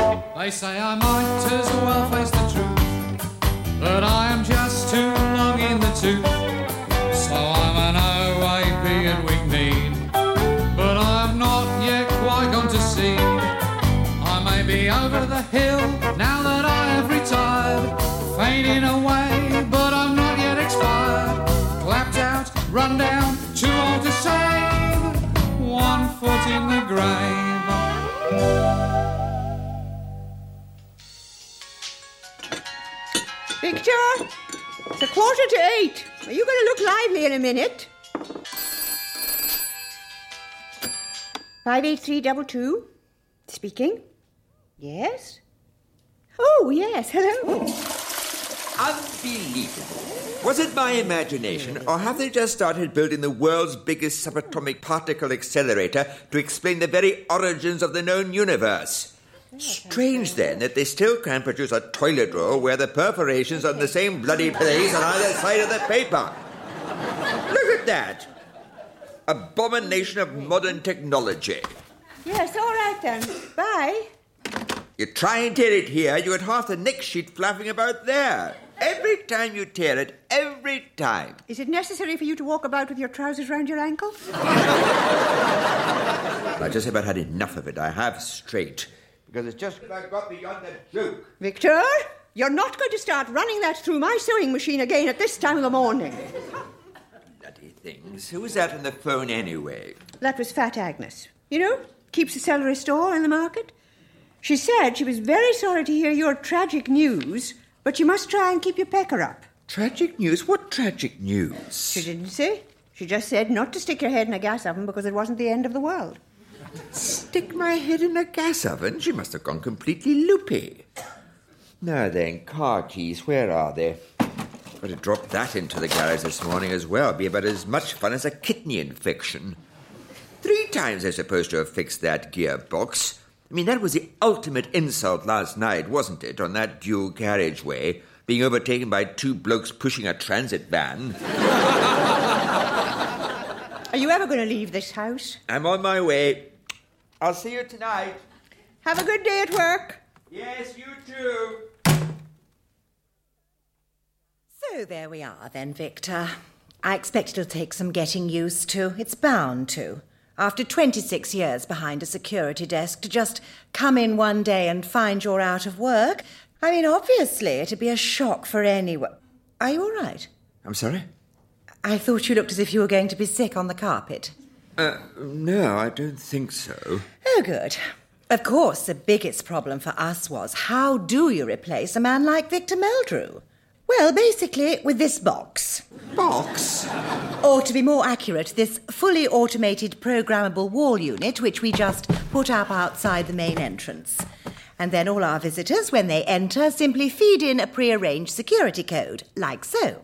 They say I might as well face the truth, but I am just too long in the tooth. So I'm an OAP and wingmean, but I'm not yet quite gone to seed. I may be over the hill now that I have retired, fading away, but I'm not yet expired. Clapped out, run down, too old to save, 1 foot in the grave. Victor, it's 7:45. Are you going to look lively in a minute? 58322. Speaking. Yes? Oh, yes, hello. Unbelievable. Was it my imagination, or have they just started building the world's biggest subatomic particle accelerator to explain the very origins of the known universe? Strange, then, that they still can't produce a toilet roll where the perforations are in the same bloody place on either side of the paper. Look at that. Abomination of modern technology. Yes, all right then. Bye. You try and tear it here, you get half the neck sheet fluffing about there. Every time you tear it, every time. Is it necessary for you to walk about with your trousers round your ankles? I just about had enough of it. I have straight. Because it's just I got beyond the joke. Victor, you're not going to start running that through my sewing machine again at this time of the morning. Bloody things. Who was that on the phone anyway? That was Fat Agnes. You know, keeps a celery store in the market. She said she was very sorry to hear your tragic news, but you must try and keep your pecker up. Tragic news? What tragic news? She didn't say. She just said not to stick your head in a gas oven because it wasn't the end of the world. Stick my head in a gas oven? She must have gone completely loopy. Now then, car keys, where are they? Got to drop that into the garage this morning as well. Be about as much fun as a kidney infection. 3 times they're supposed to have fixed that gearbox. I mean, that was the ultimate insult last night, wasn't it, on that dual carriageway, being overtaken by 2 blokes pushing a transit van. Are you ever going to leave this house? I'm on my way. I'll see you tonight. Have a good day at work. Yes, you too. So there we are then, Victor. I expect it'll take some getting used to. It's bound to. After 26 years behind a security desk, to just come in one day and find you're out of work. I mean, obviously, it'd be a shock for anyone. Are you all right? I'm sorry? I thought you looked as if you were going to be sick on the carpet. No, I don't think so. Oh, good. Of course, the biggest problem for us was, how do you replace a man like Victor Meldrew? Well, basically, with this box. Box? Or to be more accurate, this fully automated programmable wall unit, which we just put up outside the main entrance. And then all our visitors, when they enter, simply feed in a pre-arranged security code, like so.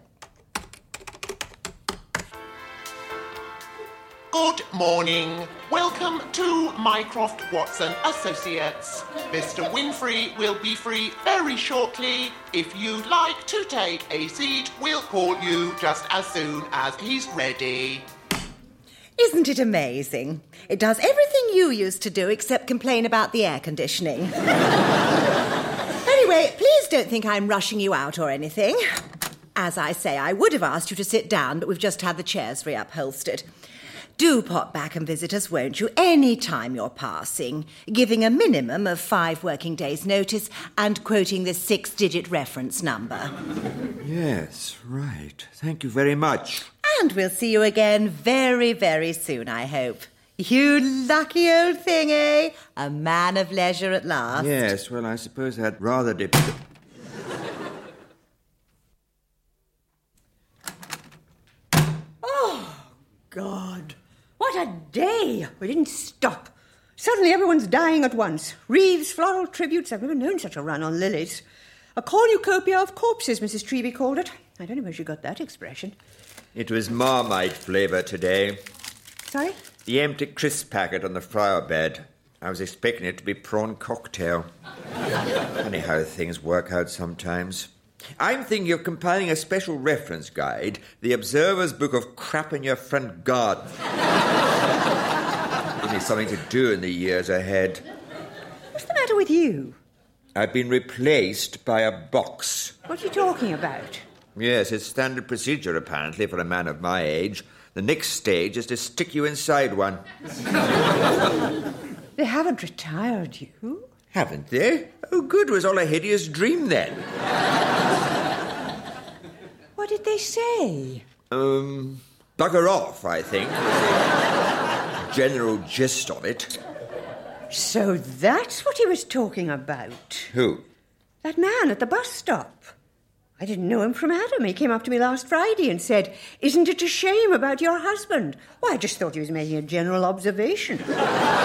Good morning. Welcome to Mycroft Watson Associates. Mr. Winfrey will be free very shortly. If you'd like to take a seat, we'll call you just as soon as he's ready. Isn't it amazing? It does everything you used to do except complain about the air conditioning. Anyway, please don't think I'm rushing you out or anything. As I say, I would have asked you to sit down, but we've just had the chairs reupholstered. Do pop back and visit us, won't you, any time you're passing, giving a minimum of 5 working days' notice and quoting the 6-digit reference number. Yes, right. Thank you very much. And we'll see you again very, very soon, I hope. You lucky old thing, eh? A man of leisure at last. Yes, well, I suppose that rather Oh, God. What a day! We didn't stop. Suddenly everyone's dying at once. Wreaths, floral tributes. I've never known such a run on lilies. A cornucopia of corpses, Mrs. Treby called it. I don't know where she got that expression. It was Marmite flavour today. Sorry? The empty crisp packet on the flower bed. I was expecting it to be prawn cocktail. Funny how things work out sometimes. I'm thinking of compiling a special reference guide, the Observer's Book of Crap in Your Front Garden. Give me something to do in the years ahead. What's the matter with you? I've been replaced by a box. What are you talking about? Yes, it's standard procedure, apparently, for a man of my age. The next stage is to stick you inside one. They haven't retired you. Haven't they? Oh, good. Was all a hideous dream, then? What did they say? Bugger off, I think. Was the general gist of it. So that's what he was talking about. Who? That man at the bus stop. I didn't know him from Adam. He came up to me last Friday and said, "Isn't it a shame about your husband?" Well, I just thought he was making a general observation. Of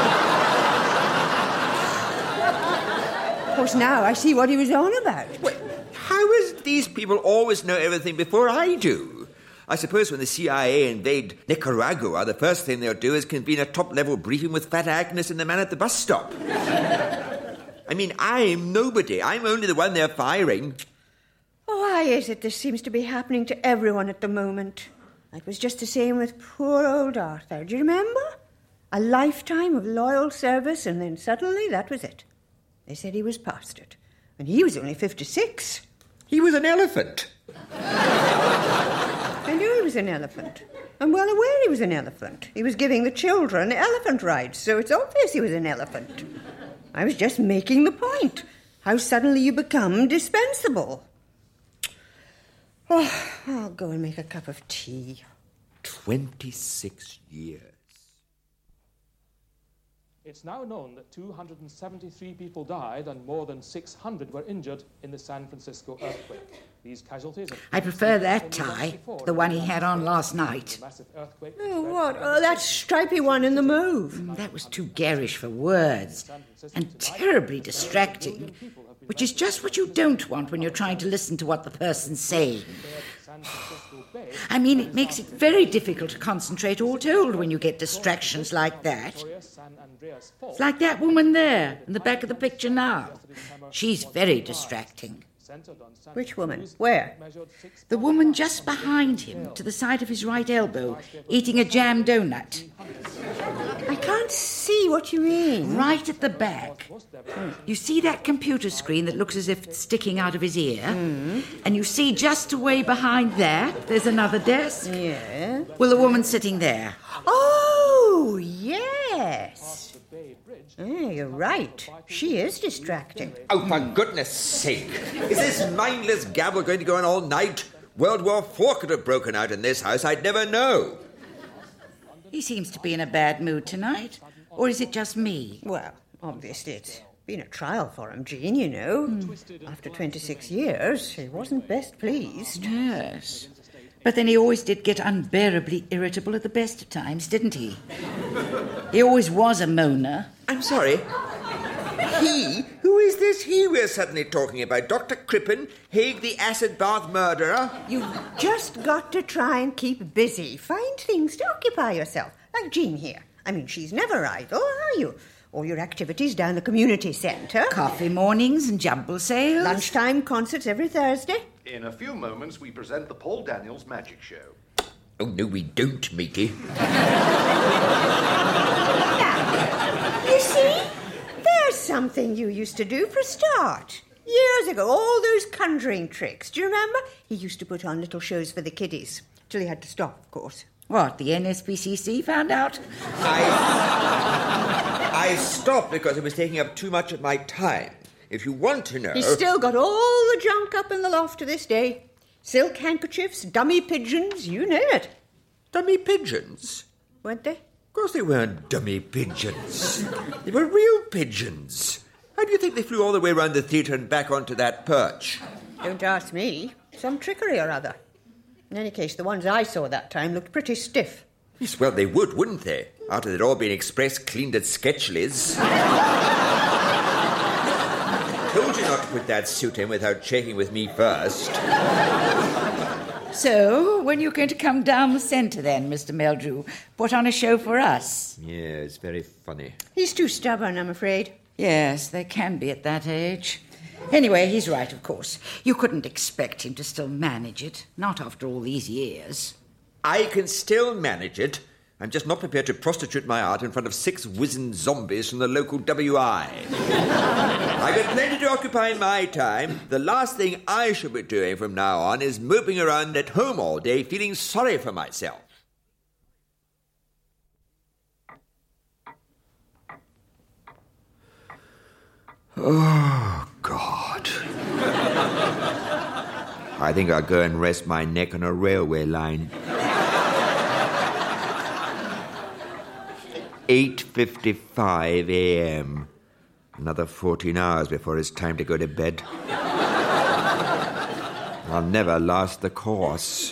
course, now I see what he was on about. Well, how is these people always know everything before I do? I suppose when the CIA invade Nicaragua, the first thing they'll do is convene a top-level briefing with Fat Agnes and the man at the bus stop. I mean, I'm nobody. I'm only the one they're firing. Why is it this seems to be happening to everyone at the moment? It was just the same with poor old Arthur. Do you remember? A lifetime of loyal service, and then suddenly that was it. They said he was past it. And he was only 56. He was an elephant. I knew he was an elephant. I'm well aware he was an elephant. He was giving the children elephant rides, so it's obvious he was an elephant. I was just making the point. How suddenly you become dispensable. Oh, I'll go and make a cup of tea. 26 years. It's now known that 273 people died and more than 600 were injured in the San Francisco earthquake. These casualties... I prefer that tie to the one he had on last night. Oh, what? Oh, that stripy one in the Move. That was too garish for words and terribly distracting, which is just what you don't want when you're trying to listen to what the person's saying. I mean, it makes it very difficult to concentrate all told when you get distractions like that. It's like that woman there, in the back of the picture now. She's very distracting. Which woman? Where? The woman just behind him, to the side of his right elbow, eating a jam donut. I can't see what you mean. Right at the back. You see that computer screen that looks as if it's sticking out of his ear? And you see just away behind that, there's another desk? Yeah. Well, the woman's sitting there. Oh, yes. Oh, you're right. She is distracting. Oh, for goodness sake. Is this mindless gabble going to go on all night? World War IV could have broken out in this house. I'd never know. He seems to be in a bad mood tonight. Or is it just me? Well, obviously it's been a trial for him, Jean, you know. After 26 years, he wasn't best pleased. Yes. But then he always did get unbearably irritable at the best of times, didn't he? He always was a moaner. I'm sorry. He? Who is this he we're suddenly talking about? Dr. Crippen? Haig the acid bath murderer? You've just got to try and keep busy. Find things to occupy yourself. Like Jean here. I mean, she's never idle, are you? All your activities down the community centre. Coffee mornings and jumble sales. Lunchtime concerts every Thursday. In a few moments, we present the Paul Daniels Magic Show. Oh, no, we don't, Mickey. Now, you see? There's something you used to do for a start. Years ago, all those conjuring tricks. Do you remember? He used to put on little shows for the kiddies. Till he had to stop, of course. What, the NSPCC found out? I stopped because it was taking up too much of my time. If you want to know... He's still got all the junk up in the loft to this day. Silk handkerchiefs, dummy pigeons, you name it. Dummy pigeons? Weren't they? Of course they weren't dummy pigeons. They were real pigeons. How do you think they flew all the way around the theatre and back onto that perch? Don't ask me. Some trickery or other. In any case, the ones I saw that time looked pretty stiff. Yes, well, they would, wouldn't they? After they'd all been express cleaned at Sketchley's. Told you not to put that suit in without checking with me first. So, when you're going to come down the centre then, Mr. Meldrew, put on a show for us? Yeah, it's very funny. He's too stubborn, I'm afraid. Yes, they can be at that age. Anyway, he's right, of course. You couldn't expect him to still manage it, not after all these years. I can still manage it, I'm just not prepared to prostitute my art in front of 6 wizened zombies from the local WI. I've got plenty to occupy my time. The last thing I should be doing from now on is moping around at home all day feeling sorry for myself. Oh, God. I think I'll go and rest my neck on a railway line. 8:55 a.m. Another 14 hours before it's time to go to bed. I'll never last the course.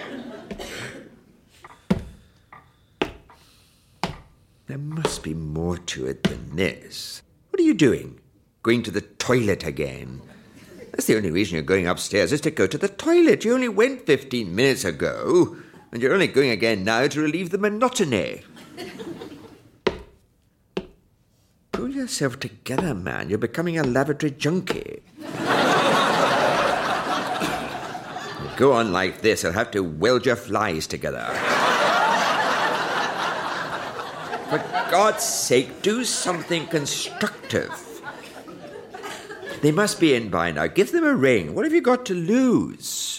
There must be more to it than this. What are you doing? Going to the toilet again? That's the only reason you're going upstairs, is to go to the toilet. You only went 15 minutes ago, and you're only going again now to relieve the monotony. Pull yourself together, man. You're becoming a lavatory junkie. Go on like this, I'll have to weld your flies together. For God's sake, do something constructive. They must be in by now. Give them a ring. What have you got to lose?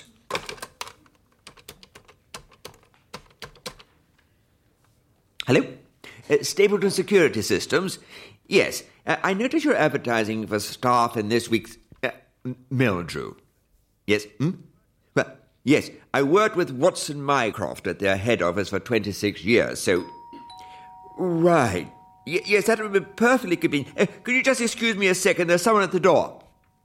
Hello? Stapleton Security Systems? Yes, I notice you're advertising for staff in this week's... Meldrew. Yes? Well, yes, I worked with Watson Mycroft at their head office for 26 years, so... Right. Yes, that would be perfectly convenient. Could you just excuse me a second? There's someone at the door.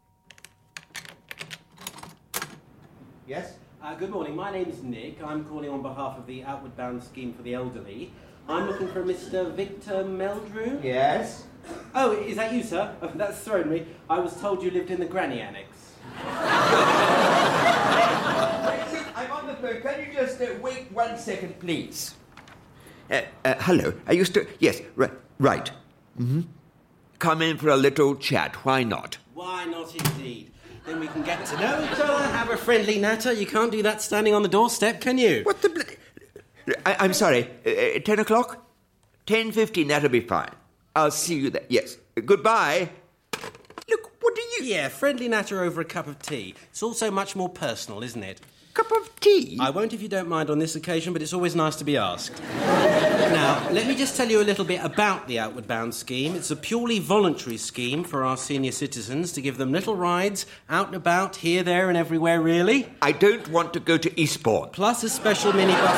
Yes? Good morning. My name's Nick. I'm calling on behalf of the Outward Bound Scheme for the Elderly. I'm looking for Mr. Victor Meldrew. Yes? Oh, is that you, sir? Oh, that's thrown me. I was told you lived in the Granny Annex. I'm on the phone. Can you just wait 1 second, please? Hello. Are you still... Yes, right. Mm-hmm. Come in for a little chat. Why not? Why not, indeed? Then we can get to know each other, have a friendly natter. You can't do that standing on the doorstep, can you? What the... I'm sorry. 10 o'clock? 10:15, that'll be fine. I'll see you there. Yes. Goodbye. Look, what do you... Yeah, friendly natter over a cup of tea. It's also much more personal, isn't it? Cup of tea? I won't if you don't mind on this occasion, but it's always nice to be asked. Now, let me just tell you a little bit about the Outward Bound scheme. It's a purely voluntary scheme for our senior citizens to give them little rides out and about, here, there and everywhere, really. I don't want to go to Eastbourne. Plus a special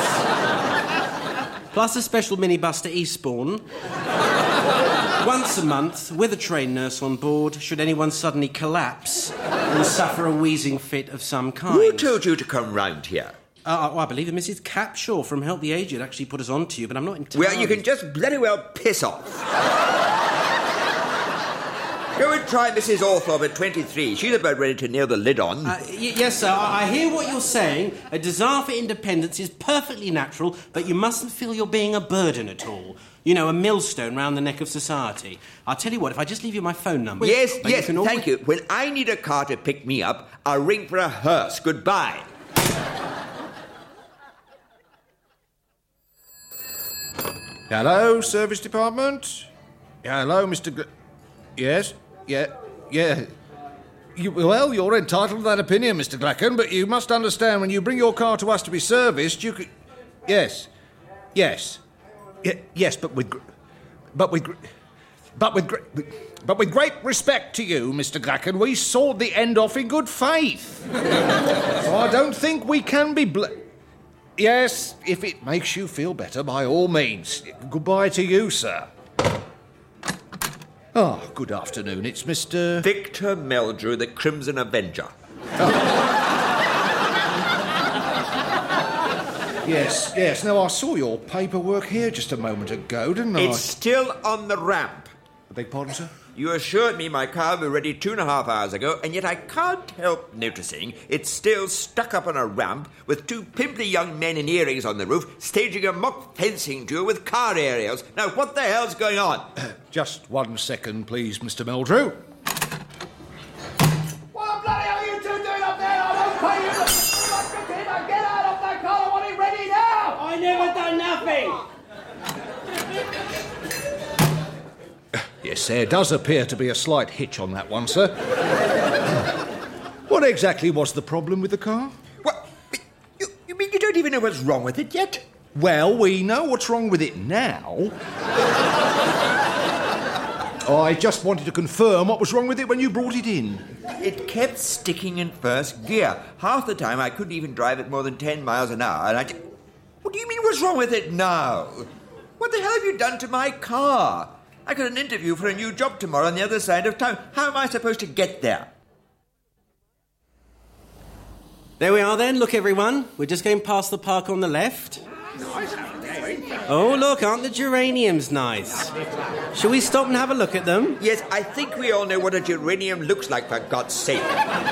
minibus to Eastbourne. Once a month, with a trained nurse on board, should anyone suddenly collapse and suffer a wheezing fit of some kind. Who told you to come round here? I believe that Mrs. Capshaw from Help the Aged actually put us on to you, but I'm not entirely... Well, you can just bloody well piss off. Go and try Mrs. Althorpe at 23. She's about ready to nail the lid on. Yes, sir, I hear what you're saying. A desire for independence is perfectly natural, but you mustn't feel you're being a burden at all. You know, a millstone round the neck of society. I'll tell you what, if I just leave you my phone number... Yes, thank you. When I need a car to pick me up, I'll ring for a hearse. Goodbye. Hello, Service Department? Hello, Mr. Yes? Yeah. Well, you're entitled to that opinion, Mr. Glacken, but you must understand when you bring your car to us to be serviced, you could... Yes, but with great respect to you, Mr. Glacken, we sawed the end off in good faith. So I don't think we can be Yes, if it makes you feel better, by all means. Goodbye to you, sir. Oh, good afternoon. It's Mr... Victor Meldrew, the Crimson Avenger. Yes. Now, I saw your paperwork here just a moment ago, didn't I? It's still on the ramp. I beg pardon, sir? You assured me my car was ready 2.5 hours ago, and yet I can't help noticing it's still stuck up on a ramp with 2 pimply young men in earrings on the roof staging a mock fencing duel with car aerials. Now, what the hell's going on? Just 1 second, please, Mr. Meldrew. What bloody are you 2 doing up there? I don't pay you. Get out of that car. I want it ready now. I never done nothing. Yes, there does appear to be a slight hitch on that one, sir. What exactly was the problem with the car? What? You mean you don't even know what's wrong with it yet? Well, we know what's wrong with it now. I just wanted to confirm what was wrong with it when you brought it in. It kept sticking in first gear. Half the time I couldn't even drive it more than 10 miles an hour, and What do you mean what's wrong with it now? What the hell have you done to my car? I got an interview for a new job tomorrow on the other side of town. How am I supposed to get there? There we are then. Look, everyone. We're just going past the park on the left. Oh, look, aren't the geraniums nice? Shall we stop and have a look at them? Yes, I think we all know what a geranium looks like, for God's sake.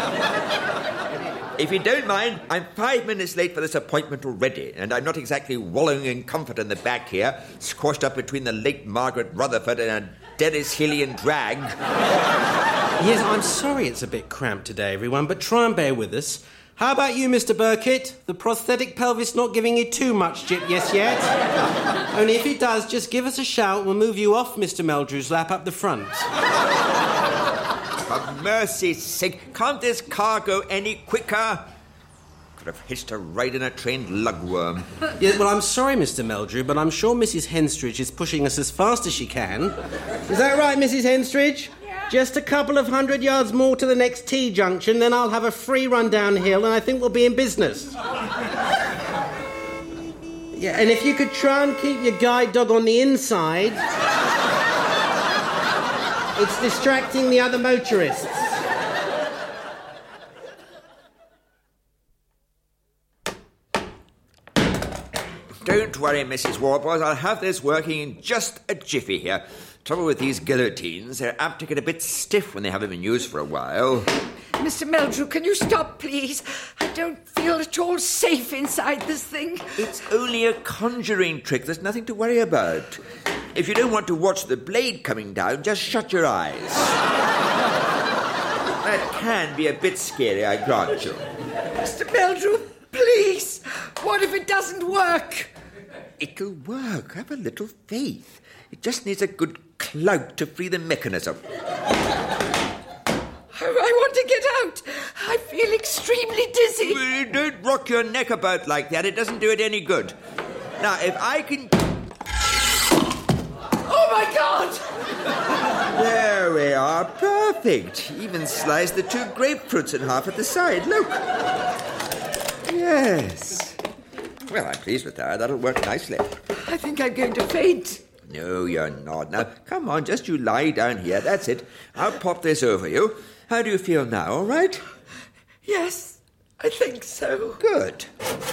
If you don't mind, I'm 5 minutes late for this appointment already, and I'm not exactly wallowing in comfort in the back here, squashed up between the late Margaret Rutherford and a Dennis-Hillian drag. Yes, I'm sorry it's a bit cramped today, everyone, but try and bear with us. How about you, Mr. Burkitt? The prosthetic pelvis not giving you too much jip yet? Only if it does, just give us a shout. We'll move you off Mr. Meldrew's lap up the front. For mercy's sake, can't this car go any quicker? Could have hitched her right in a trained lugworm. Yeah, well, I'm sorry, Mr. Meldrew, but I'm sure Mrs. Henstridge is pushing us as fast as she can. Is that right, Mrs. Henstridge? Just a couple of 100 yards more to the next T-junction, then I'll have a free run downhill and I think we'll be in business. Yeah, and if you could try and keep your guide dog on the inside, it's distracting the other motorists. Don't worry, Mrs. Warboys, I'll have this working in just a jiffy here. Trouble with these guillotines, they're apt to get a bit stiff when they haven't been used for a while. Mr. Meldrew, can you stop, please? I don't feel at all safe inside this thing. It's only a conjuring trick. There's nothing to worry about. If you don't want to watch the blade coming down, just shut your eyes. That can be a bit scary, I grant you. Mr. Meldrew, please. What if it doesn't work? It'll work. Have a little faith. It just needs a good clout to free the mechanism. I want to get out. I feel extremely dizzy. Don't rock your neck about like that. It doesn't do it any good. Now, if I can... Oh, my God! There we are. Perfect. Even sliced the 2 grapefruits in half at the side. Look. Yes. Well, I'm pleased with that. That'll work nicely. I think I'm going to faint. No, you're not. Now, come on, just you lie down here. That's it. I'll pop this over you. How do you feel now, all right? Yes, I think so. Good.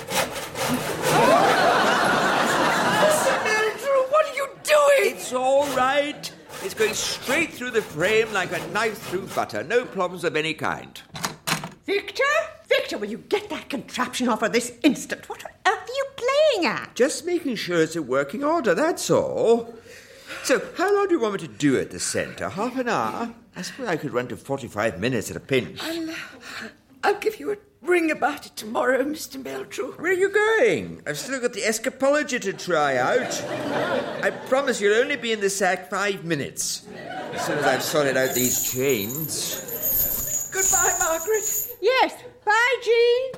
Mr. Meldrew, what are you doing? It's all right. It's going straight through the frame like a knife through butter. No problems of any kind. Victor? Victor, will you get that contraption off her this instant? What on earth are you playing at? Just making sure it's in working order, that's all. So, how long do you want me to do at the centre? Half an hour? I suppose I could run to 45 minutes at a pinch. I'll give you a ring about it tomorrow, Mr. Meldrew. Where are you going? I've still got the escapology to try out. I promise you'll only be in the sack 5 minutes. As soon as I've sorted out these chains. Goodbye, Margaret. Yes. Bye, Jean.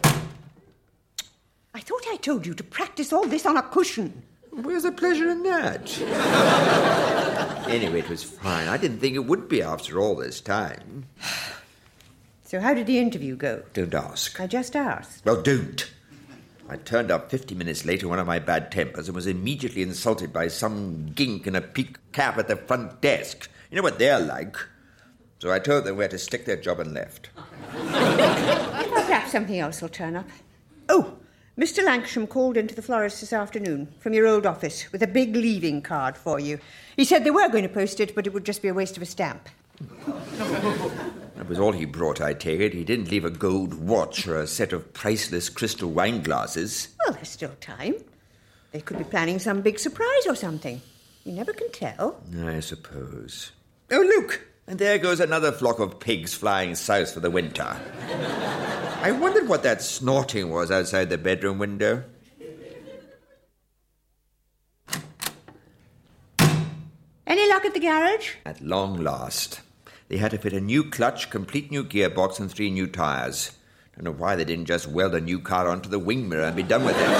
I thought I told you to practice all this on a cushion. Where's the pleasure in that? Anyway, it was fine. I didn't think it would be after all this time. So how did the interview go? Don't ask. I just asked. Well, don't. I turned up 50 minutes later in one of my bad tempers and was immediately insulted by some gink in a peaked cap at the front desk. You know what they're like. So I told them where to stick their job and left. Well, perhaps something else will turn up. Oh, Mr. Lancashire called into the florist this afternoon from your old office with a big leaving card for you. He said they were going to post it, but it would just be a waste of a stamp. That was all he brought, I take it. He didn't leave a gold watch or a set of priceless crystal wine glasses. Well, there's still time. They could be planning some big surprise or something. You never can tell. I suppose. Oh, look! And there goes another flock of pigs flying south for the winter. I wondered what that snorting was outside the bedroom window. Any luck at the the garage? At long last. They had to fit a new clutch, complete new gearbox, and 3 new tyres. Don't know why they didn't just weld a new car onto the wing mirror and be done with it.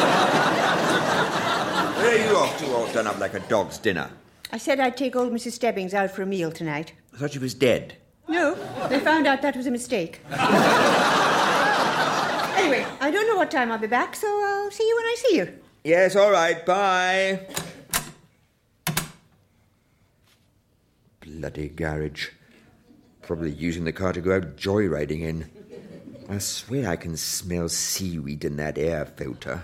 Where are you off to, all done up like a dog's dinner? I said I'd take old Mrs. Stebbings out for a meal tonight. I thought she was dead. No, they found out that was a mistake. Anyway, I don't know what time I'll be back, so I'll see you when I see you. Yes, all right, bye. Bloody garage. Probably using the car to go out joyriding in. I swear I can smell seaweed in that air filter.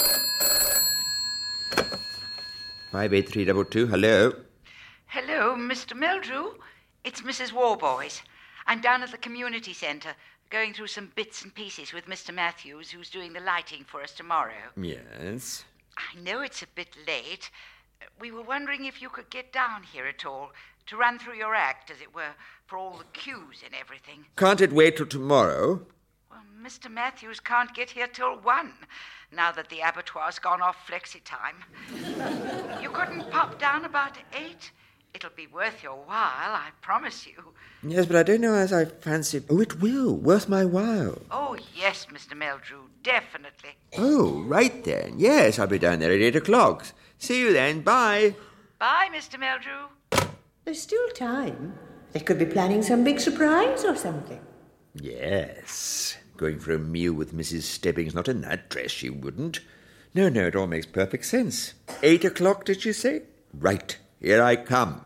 58322, hello? Hello, Mr. Meldrew. It's Mrs. Warboys. I'm down at the community centre, going through some bits and pieces with Mr. Matthews, who's doing the lighting for us tomorrow. Yes? I know it's a bit late. We were wondering if you could get down here at all, to run through your act, as it were, for all the cues and everything. Can't it wait till tomorrow? Well, Mr. Matthews can't get here till 1, now that the abattoir's gone off flexi time. You couldn't pop down about 8? It'll be worth your while, I promise you. Yes, but I don't know as I fancy... Oh, it will. Worth my while. Oh, yes, Mr. Meldrew, definitely. Oh, right then. Yes, I'll be down there at 8 o'clock. See you then. Bye. Bye, Mr. Meldrew. There's still time. They could be planning some big surprise or something. Yes. Going for a meal with Mrs. Stebbings. Not in that dress, she wouldn't. No, it all makes perfect sense. 8 o'clock, did you say? Right. Here I come.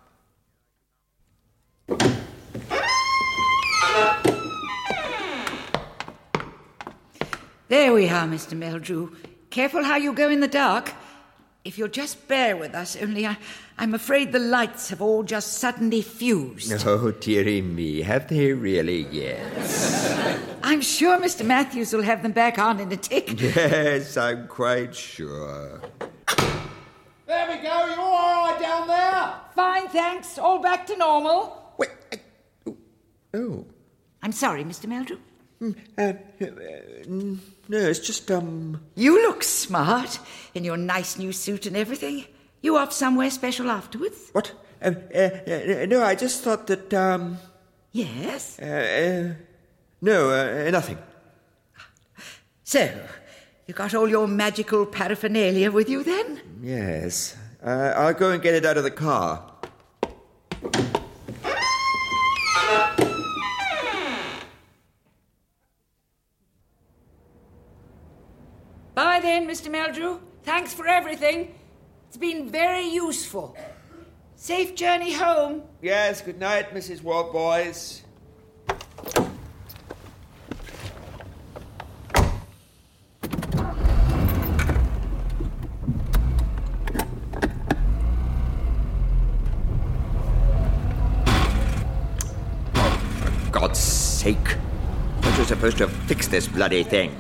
There we are, Mr. Meldrew. Careful how you go in the dark. If you'll just bear with us, only I'm afraid the lights have all just suddenly fused. Oh, dearie me, have they really? Yes. I'm sure Mr. Matthews will have them back on in a tick. Yes, I'm quite sure. There we go. You all right down there? Fine, thanks. All back to normal. Wait. Oh. I'm sorry, Mr. Meldrew. No, it's just, You look smart in your nice new suit and everything. You off somewhere special afterwards? What? No, I just thought that, Yes? No, nothing. So, you got all your magical paraphernalia with you then? Yes. I'll go and get it out of the car. Bye then, Mr. Meldrew. Thanks for everything. It's been very useful. Safe journey home. Yes, good night, Mrs. Warboys. For God's sake. Weren't you supposed to fix this bloody thing?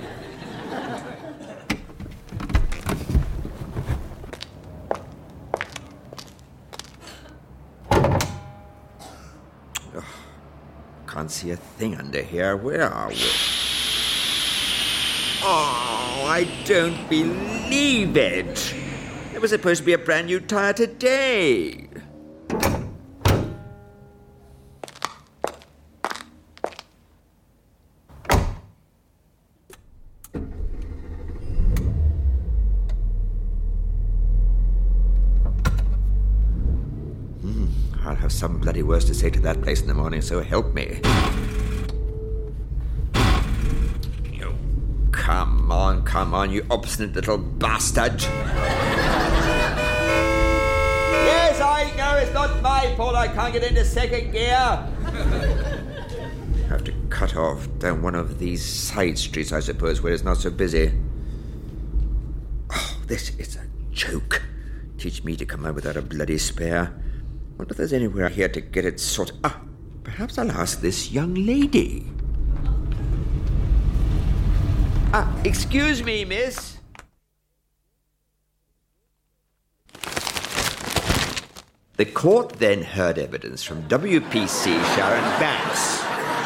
Can't see a thing under here. Where are we? Oh, I don't believe it. There was supposed to be a brand new tyre today. I'll have some bloody words to say to that place in the morning, so help me. You come on, you obstinate little bastard. Yes, I know it's not my fault I can't get into second gear. I have to cut off down one of these side streets, I suppose, where it's not so busy. Oh, this is a joke. Teach me to come out without a bloody spare. Wonder if there's anywhere here to get it sorted. Perhaps I'll ask this young lady. Excuse me, miss. The court then heard evidence from WPC Sharon Banks,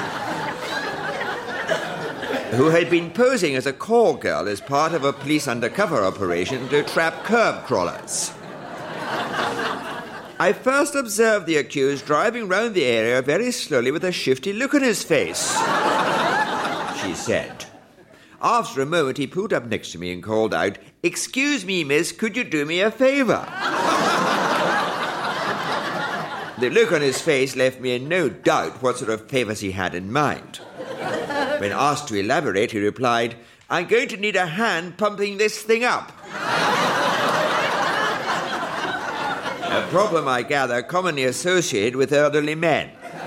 who had been posing as a call girl as part of a police undercover operation to trap curb crawlers. I first observed the accused driving round the area very slowly with a shifty look on his face, she said. After a moment, he pulled up next to me and called out, "Excuse me, miss, could you do me a favour?" The look on his face left me in no doubt what sort of favours he had in mind. When asked to elaborate, he replied, "I'm going to need a hand pumping this thing up." A problem, I gather, commonly associated with elderly men.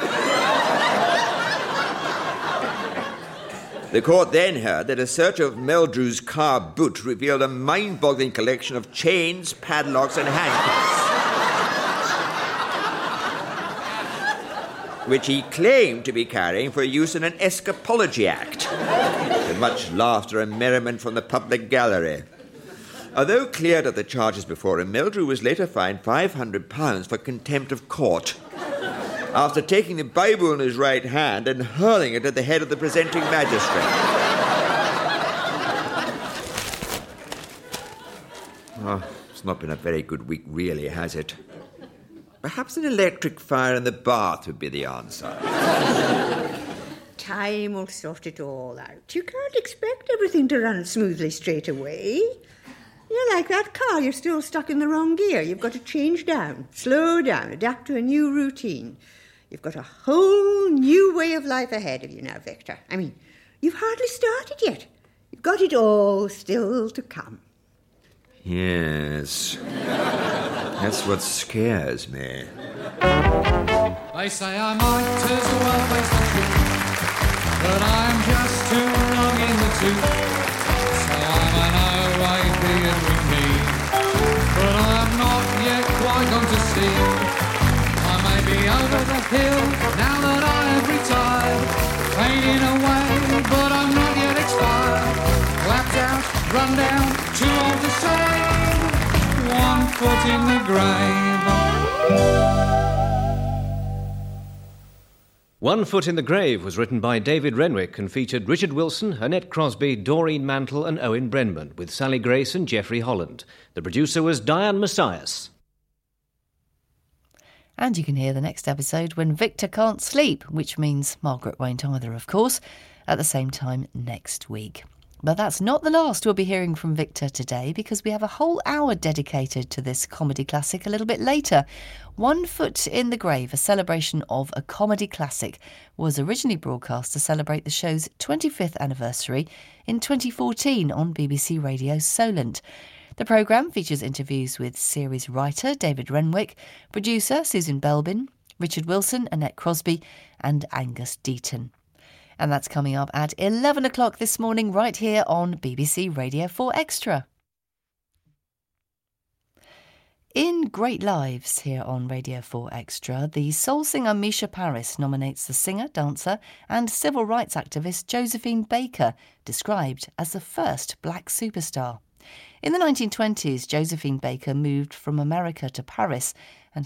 The court then heard that a search of Meldrew's car boot revealed a mind-boggling collection of chains, padlocks and handcuffs, which he claimed to be carrying for use in an escapology act, with much laughter and merriment from the public gallery. Although cleared of the charges before him, Meldrew was later fined £500 for contempt of court, after taking the Bible in his right hand and hurling it at the head of the presenting magistrate. Oh, it's not been a very good week, really, has it? Perhaps an electric fire in the bath would be the answer. Time will sort it all out. You can't expect everything to run smoothly straight away. You're like that car, you're still stuck in the wrong gear. You've got to change down, slow down, adapt to a new routine. You've got a whole new way of life ahead of you now, Victor. I mean, you've hardly started yet. You've got it all still to come. Yes. That's what scares me. They say I might as well face the truth, but I'm just too long in the tooth. So I'm an OAB and with me, but I'm not yet quite gone to sea. I may be over the hill now that I have retired, fading away, but I'm not yet expired. Clapped out, run down, too old to save, 1 foot in the grave. 1 Foot in the Grave was written by David Renwick and featured Richard Wilson, Annette Crosby, Doreen Mantle and Owen Brenman, with Sally Grace and Geoffrey Holland. The producer was Diane Messias. And you can hear the next episode when Victor can't sleep, which means Margaret won't either, of course, at the same time next week. But that's not the last we'll be hearing from Victor today, because we have a whole hour dedicated to this comedy classic a little bit later. 1 Foot in the Grave, a celebration of a comedy classic, was originally broadcast to celebrate the show's 25th anniversary in 2014 on BBC Radio Solent. The programme features interviews with series writer David Renwick, producer Susan Belbin, Richard Wilson, Annette Crosby and Angus Deaton. And that's coming up at 11 o'clock this morning right here on BBC Radio 4 Extra. In Great Lives here on Radio 4 Extra, the soul singer Misha Paris nominates the singer, dancer and civil rights activist Josephine Baker, described as the first black superstar. In the 1920s, Josephine Baker moved from America to Paris